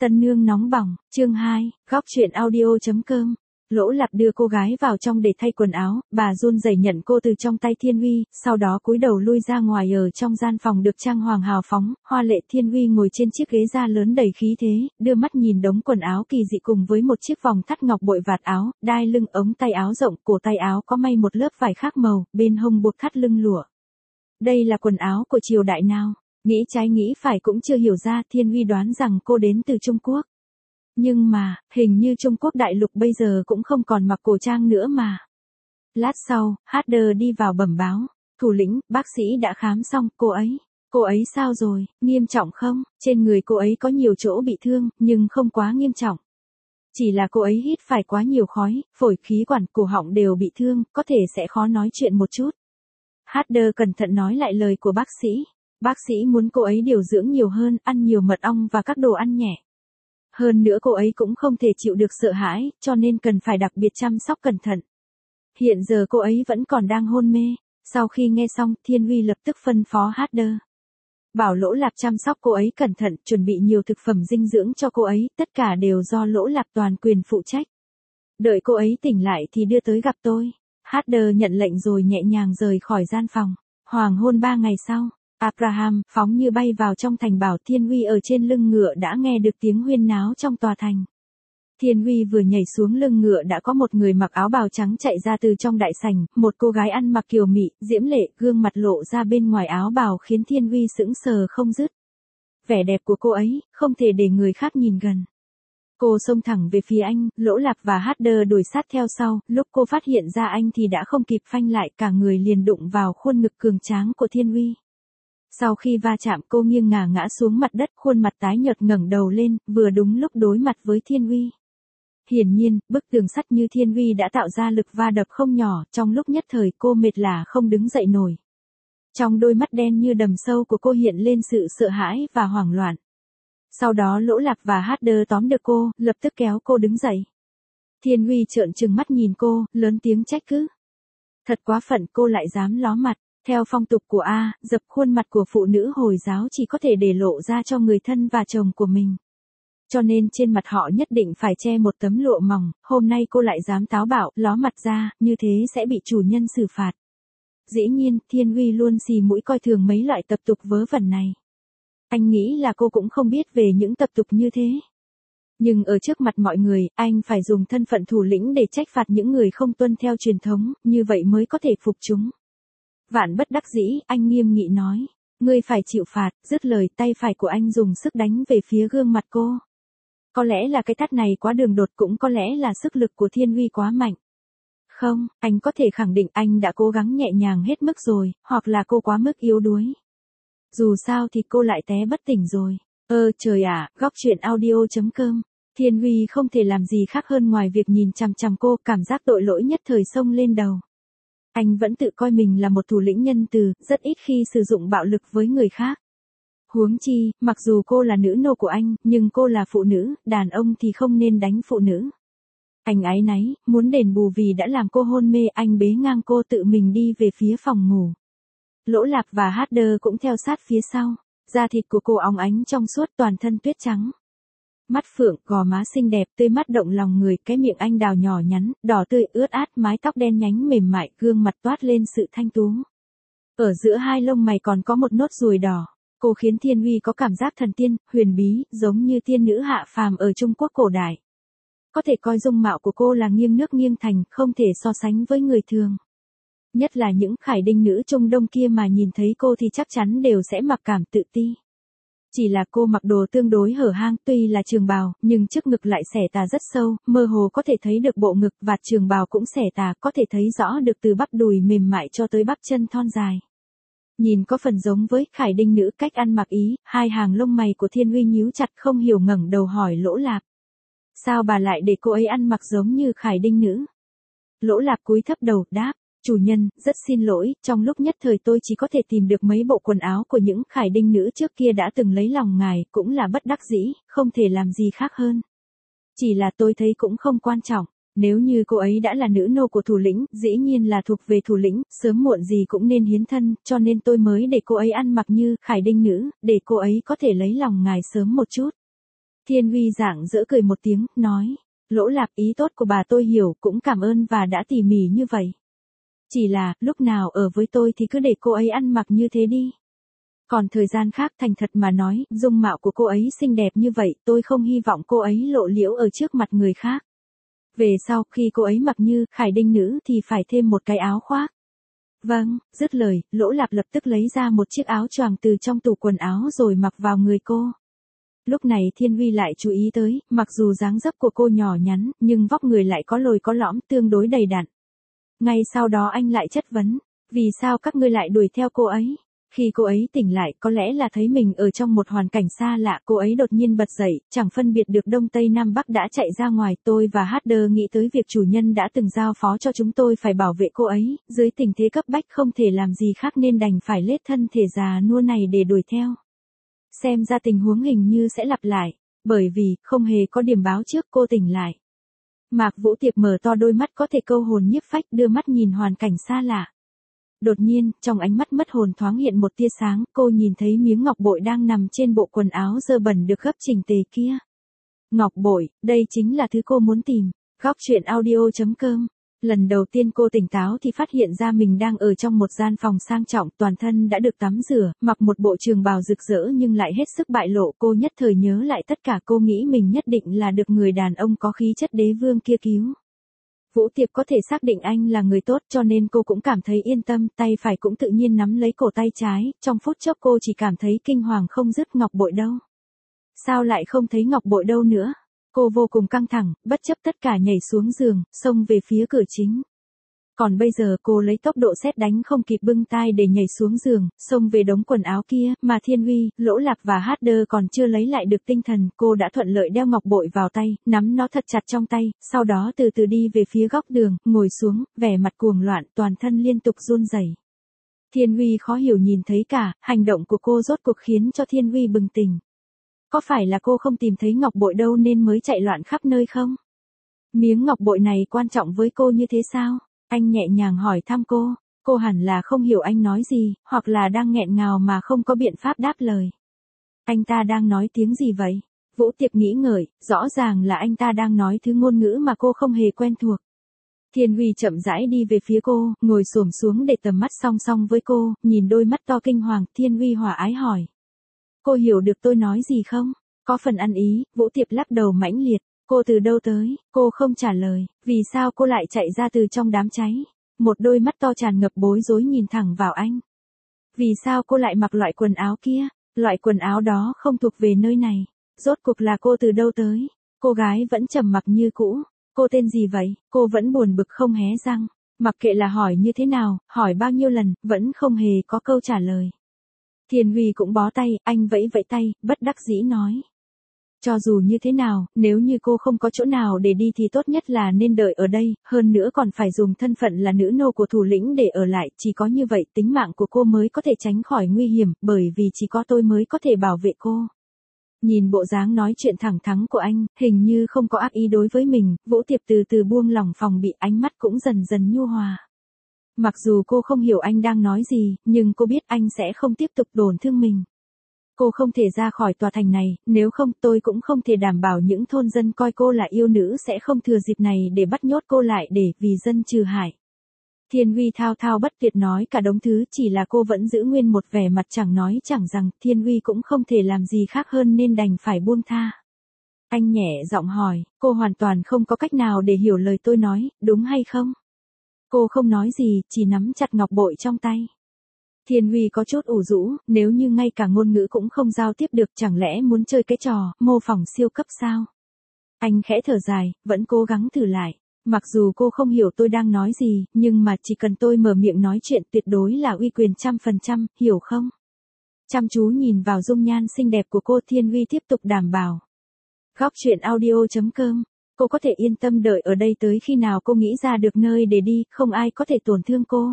Tân nương nóng bỏng, chương 2, góc truyện audio.com. Lỗ Lạp đưa cô gái vào trong để thay quần áo, bà run rẩy nhận cô từ trong tay Thiên Huy, sau đó cúi đầu lui ra ngoài ở trong gian phòng được trang hoàng hào phóng, hoa lệ. Thiên Huy ngồi trên chiếc ghế da lớn đầy khí thế, đưa mắt nhìn đống quần áo kỳ dị cùng với một chiếc vòng thắt ngọc bội vạt áo, đai lưng ống tay áo rộng, cổ tay áo có may một lớp vải khác màu, bên hông buộc thắt lưng lụa. Đây là quần áo của triều đại nào? Nghĩ trái nghĩ phải cũng chưa hiểu ra, Thiên Huy đoán rằng cô đến từ Trung Quốc. Nhưng mà, hình như Trung Quốc đại lục bây giờ cũng không còn mặc cổ trang nữa mà. Lát sau, Hader đi vào bẩm báo, thủ lĩnh, bác sĩ đã khám xong, cô ấy sao rồi, nghiêm trọng không? Trên người cô ấy có nhiều chỗ bị thương, nhưng không quá nghiêm trọng. Chỉ là cô ấy hít phải quá nhiều khói, phổi, khí quản, cổ họng đều bị thương, có thể sẽ khó nói chuyện một chút. Hader cẩn thận nói lại lời của bác sĩ. Bác sĩ muốn cô ấy điều dưỡng nhiều hơn, ăn nhiều mật ong và các đồ ăn nhẹ. Hơn nữa cô ấy cũng không thể chịu được sợ hãi, cho nên cần phải đặc biệt chăm sóc cẩn thận. Hiện giờ cô ấy vẫn còn đang hôn mê. Sau khi nghe xong, Thiên Huy lập tức phân phó Hader. Bảo Lỗ Lạp chăm sóc cô ấy cẩn thận, chuẩn bị nhiều thực phẩm dinh dưỡng cho cô ấy, tất cả đều do Lỗ Lạp toàn quyền phụ trách. Đợi cô ấy tỉnh lại thì đưa tới gặp tôi. Hader nhận lệnh rồi nhẹ nhàng rời khỏi gian phòng. Hoàng hôn 3 ngày sau. Abraham phóng như bay vào trong thành bảo. Thiên Huy ở trên lưng ngựa đã nghe được tiếng huyên náo trong tòa thành. Thiên Huy vừa nhảy xuống lưng ngựa đã có một người mặc áo bào trắng chạy ra từ trong đại sảnh, một cô gái ăn mặc kiều mị, diễm lệ, gương mặt lộ ra bên ngoài áo bào khiến Thiên Huy sững sờ không dứt. Vẻ đẹp của cô ấy, không thể để người khác nhìn gần. Cô xông thẳng về phía anh, Lỗ Lạp và Hader đuổi sát theo sau, lúc cô phát hiện ra anh thì đã không kịp phanh lại, cả người liền đụng vào khuôn ngực cường tráng của Thiên Huy. Sau khi va chạm cô nghiêng ngả xuống mặt đất, khuôn mặt tái nhợt ngẩng đầu lên, vừa đúng lúc đối mặt với Thiên Huy. Hiển nhiên, bức tường sắt như Thiên Huy đã tạo ra lực va đập không nhỏ, trong lúc nhất thời cô mệt lả không đứng dậy nổi. Trong đôi mắt đen như đầm sâu của cô hiện lên sự sợ hãi và hoảng loạn. Sau đó Lỗ Lạp và Hader tóm được cô, lập tức kéo cô đứng dậy. Thiên Huy trợn trừng mắt nhìn cô, lớn tiếng trách cứ. Thật quá phận, cô lại dám ló mặt. Theo phong tục của dập khuôn mặt của phụ nữ Hồi giáo chỉ có thể để lộ ra cho người thân và chồng của mình. Cho nên trên mặt họ nhất định phải che một tấm lụa mỏng, hôm nay cô lại dám táo bạo, ló mặt ra, như thế sẽ bị chủ nhân xử phạt. Dĩ nhiên, Thiên Huy luôn xì mũi coi thường mấy loại tập tục vớ vẩn này. Anh nghĩ là cô cũng không biết về những tập tục như thế. Nhưng ở trước mặt mọi người, anh phải dùng thân phận thủ lĩnh để trách phạt những người không tuân theo truyền thống, như vậy mới có thể phục chúng. Vạn bất đắc dĩ, anh nghiêm nghị nói. Ngươi phải chịu phạt, dứt lời tay phải của anh dùng sức đánh về phía gương mặt cô. Có lẽ là cái tát này quá đường đột, cũng có lẽ là sức lực của Thiên Huy quá mạnh. Không, anh có thể khẳng định anh đã cố gắng nhẹ nhàng hết mức rồi, hoặc là cô quá mức yếu đuối. Dù sao thì cô lại té bất tỉnh rồi. Trời ạ, góc truyện audio.com. Thiên Huy không thể làm gì khác hơn ngoài việc nhìn chằm chằm cô, cảm giác tội lỗi nhất thời xông lên đầu. Anh vẫn tự coi mình là một thủ lĩnh nhân từ, rất ít khi sử dụng bạo lực với người khác. Huống chi, mặc dù cô là nữ nô của anh, nhưng cô là phụ nữ, đàn ông thì không nên đánh phụ nữ. Anh áy náy, muốn đền bù vì đã làm cô hôn mê, anh bế ngang cô tự mình đi về phía phòng ngủ. Lỗ Lạp và Hader cũng theo sát phía sau. Da thịt của cô óng ánh trong suốt, toàn thân tuyết trắng. Mắt phượng, gò má xinh đẹp, tươi mắt động lòng người, cái miệng anh đào nhỏ nhắn, đỏ tươi ướt át, mái tóc đen nhánh mềm mại, gương mặt toát lên sự thanh tú. Ở giữa hai lông mày còn có một nốt ruồi đỏ. Cô khiến Thiên Huy có cảm giác thần tiên, huyền bí, giống như tiên nữ hạ phàm ở Trung Quốc cổ đại. Có thể coi dung mạo của cô là nghiêng nước nghiêng thành, không thể so sánh với người thường. Nhất là những khải đinh nữ Trung Đông kia mà nhìn thấy cô thì chắc chắn đều sẽ mặc cảm tự ti. Chỉ là cô mặc đồ tương đối hở hang, tuy là trường bào, nhưng trước ngực lại xẻ tà rất sâu, mơ hồ có thể thấy được bộ ngực, vạt trường bào cũng xẻ tà, có thể thấy rõ được từ bắp đùi mềm mại cho tới bắp chân thon dài. Nhìn có phần giống với khải đinh nữ cách ăn mặc ý, hai hàng lông mày của Thiên Huy nhíu chặt, không hiểu ngẩng đầu hỏi Lỗ Lạp. Sao bà lại để cô ấy ăn mặc giống như khải đinh nữ? Lỗ Lạp cúi thấp đầu, đáp. Chủ nhân, rất xin lỗi, trong lúc nhất thời tôi chỉ có thể tìm được mấy bộ quần áo của những khải đinh nữ trước kia đã từng lấy lòng ngài, cũng là bất đắc dĩ, không thể làm gì khác hơn. Chỉ là tôi thấy cũng không quan trọng, nếu như cô ấy đã là nữ nô của thủ lĩnh, dĩ nhiên là thuộc về thủ lĩnh, sớm muộn gì cũng nên hiến thân, cho nên tôi mới để cô ấy ăn mặc như khải đinh nữ, để cô ấy có thể lấy lòng ngài sớm một chút. Thiên Huy rạng rỡ cười một tiếng, nói, Lỗ Lạp, ý tốt của bà tôi hiểu, cũng cảm ơn và đã tỉ mỉ như vậy. Chỉ là, lúc nào ở với tôi thì cứ để cô ấy ăn mặc như thế đi. Còn thời gian khác thành thật mà nói, dung mạo của cô ấy xinh đẹp như vậy, tôi không hy vọng cô ấy lộ liễu ở trước mặt người khác. Về sau, khi cô ấy mặc như Khải Đinh nữ thì phải thêm một cái áo khoác. Vâng, dứt lời, Lỗ Lạp lập tức lấy ra một chiếc áo choàng từ trong tủ quần áo rồi mặc vào người cô. Lúc này Thiên Huy lại chú ý tới, mặc dù dáng dấp của cô nhỏ nhắn, nhưng vóc người lại có lồi có lõm tương đối đầy đặn. Ngay sau đó anh lại chất vấn, vì sao các ngươi lại đuổi theo cô ấy? Khi cô ấy tỉnh lại, có lẽ là thấy mình ở trong một hoàn cảnh xa lạ, cô ấy đột nhiên bật dậy, chẳng phân biệt được Đông Tây Nam Bắc đã chạy ra ngoài. Tôi và Hader nghĩ tới việc chủ nhân đã từng giao phó cho chúng tôi phải bảo vệ cô ấy, dưới tình thế cấp bách không thể làm gì khác nên đành phải lết thân thể già nua này để đuổi theo. Xem ra tình huống hình như sẽ lặp lại, bởi vì không hề có điểm báo trước cô tỉnh lại. Mạc Vũ Tiệp mở to đôi mắt có thể câu hồn nhiếp phách, đưa mắt nhìn hoàn cảnh xa lạ. Đột nhiên, trong ánh mắt mất hồn thoáng hiện một tia sáng, cô nhìn thấy miếng ngọc bội đang nằm trên bộ quần áo dơ bẩn được gấp chỉnh tề kia. Ngọc bội, đây chính là thứ cô muốn tìm. Góc truyện audio.com. Lần đầu tiên cô tỉnh táo thì phát hiện ra mình đang ở trong một gian phòng sang trọng, toàn thân đã được tắm rửa, mặc một bộ trường bào rực rỡ nhưng lại hết sức bại lộ. Cô nhất thời nhớ lại tất cả, cô nghĩ mình nhất định là được người đàn ông có khí chất đế vương kia cứu. Vũ Tiệp có thể xác định anh là người tốt cho nên cô cũng cảm thấy yên tâm, tay phải cũng tự nhiên nắm lấy cổ tay trái, trong phút chốc cô chỉ cảm thấy kinh hoàng không dứt. Ngọc bội đâu? Sao lại không thấy ngọc bội đâu nữa? Cô vô cùng căng thẳng, bất chấp tất cả nhảy xuống giường, xông về phía cửa chính. Còn bây giờ cô lấy tốc độ sét đánh không kịp bưng tay để nhảy xuống giường, xông về đống quần áo kia, mà Thiên Huy, Lỗ Lạp và Hader còn chưa lấy lại được tinh thần, cô đã thuận lợi đeo ngọc bội vào tay, nắm nó thật chặt trong tay, sau đó từ từ đi về phía góc đường, ngồi xuống, vẻ mặt cuồng loạn, toàn thân liên tục run rẩy. Thiên Huy khó hiểu nhìn thấy cả, hành động của cô rốt cuộc khiến cho Thiên Huy bừng tỉnh. Có phải là cô không tìm thấy ngọc bội đâu nên mới chạy loạn khắp nơi không? Miếng ngọc bội này quan trọng với cô như thế sao? Anh nhẹ nhàng hỏi thăm cô hẳn là không hiểu anh nói gì, hoặc là đang nghẹn ngào mà không có biện pháp đáp lời. Anh ta đang nói tiếng gì vậy? Vũ Tiệp nghĩ ngợi, rõ ràng là anh ta đang nói thứ ngôn ngữ mà cô không hề quen thuộc. Thiên Huy chậm rãi đi về phía cô, ngồi xổm xuống để tầm mắt song song với cô, nhìn đôi mắt to kinh hoàng. Thiên Huy hòa ái hỏi. Cô hiểu được tôi nói gì không? Có phần ăn ý. Vũ Tiệp lắc đầu mãnh liệt. Cô từ đâu tới? Cô không trả lời. Vì sao cô lại chạy ra từ trong đám cháy? Một đôi mắt to tràn ngập bối rối nhìn thẳng vào anh. Vì sao cô lại mặc loại quần áo kia? Loại quần áo đó không thuộc về nơi này. Rốt cuộc là cô từ đâu tới? Cô gái vẫn trầm mặc như cũ. Cô tên gì vậy? Cô vẫn buồn bực không hé răng. Mặc kệ là hỏi như thế nào, hỏi bao nhiêu lần, vẫn không hề có câu trả lời. Thiên Huy cũng bó tay, anh vẫy vẫy tay, bất đắc dĩ nói. Cho dù như thế nào, nếu như cô không có chỗ nào để đi thì tốt nhất là nên đợi ở đây, hơn nữa còn phải dùng thân phận là nữ nô của thủ lĩnh để ở lại, chỉ có như vậy tính mạng của cô mới có thể tránh khỏi nguy hiểm, bởi vì chỉ có tôi mới có thể bảo vệ cô. Nhìn bộ dáng nói chuyện thẳng thắn của anh, hình như không có ác ý đối với mình, Vũ Tiệp từ từ buông lỏng phòng bị, ánh mắt cũng dần dần nhu hòa. Mặc dù cô không hiểu anh đang nói gì, nhưng cô biết anh sẽ không tiếp tục tổn thương mình. Cô không thể ra khỏi tòa thành này, nếu không tôi cũng không thể đảm bảo những thôn dân coi cô là yêu nữ sẽ không thừa dịp này để bắt nhốt cô lại để vì dân trừ hại. Thiên Huy thao thao bất tuyệt nói cả đống thứ, chỉ là cô vẫn giữ nguyên một vẻ mặt chẳng nói chẳng rằng. Thiên Huy cũng không thể làm gì khác hơn nên đành phải buông tha. Anh nhẹ giọng hỏi, cô hoàn toàn không có cách nào để hiểu lời tôi nói, đúng hay không? Cô không nói gì, chỉ nắm chặt ngọc bội trong tay. Thiên Huy có chút ủ rũ, nếu như ngay cả ngôn ngữ cũng không giao tiếp được, chẳng lẽ muốn chơi cái trò mô phỏng siêu cấp sao? Anh khẽ thở dài, vẫn cố gắng thử lại. Mặc dù cô không hiểu tôi đang nói gì, nhưng mà chỉ cần tôi mở miệng nói chuyện tuyệt đối là uy quyền 100%, hiểu không? Chăm chú nhìn vào dung nhan xinh đẹp của cô, Thiên Huy tiếp tục đảm bảo. Góc truyện audio.com. Cô có thể yên tâm đợi ở đây tới khi nào cô nghĩ ra được nơi để đi, không ai có thể tổn thương cô.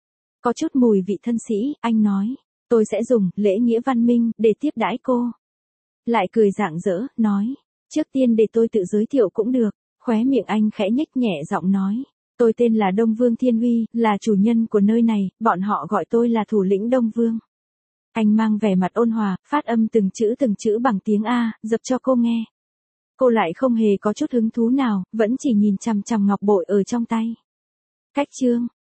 Có chút mùi vị thân sĩ, anh nói, tôi sẽ dùng lễ nghĩa văn minh để tiếp đãi cô. Lại cười rạng rỡ, nói, trước tiên để tôi tự giới thiệu cũng được. Khóe miệng anh khẽ nhếch nhẹ giọng nói, tôi tên là Đông Vương Thiên Huy, là chủ nhân của nơi này, bọn họ gọi tôi là thủ lĩnh Đông Vương. Anh mang vẻ mặt ôn hòa, phát âm từng chữ bằng tiếng A, dập cho cô nghe. cô lại không hề có chút hứng thú nào, vẫn chỉ nhìn chằm chằm ngọc bội ở trong tay. Cách chương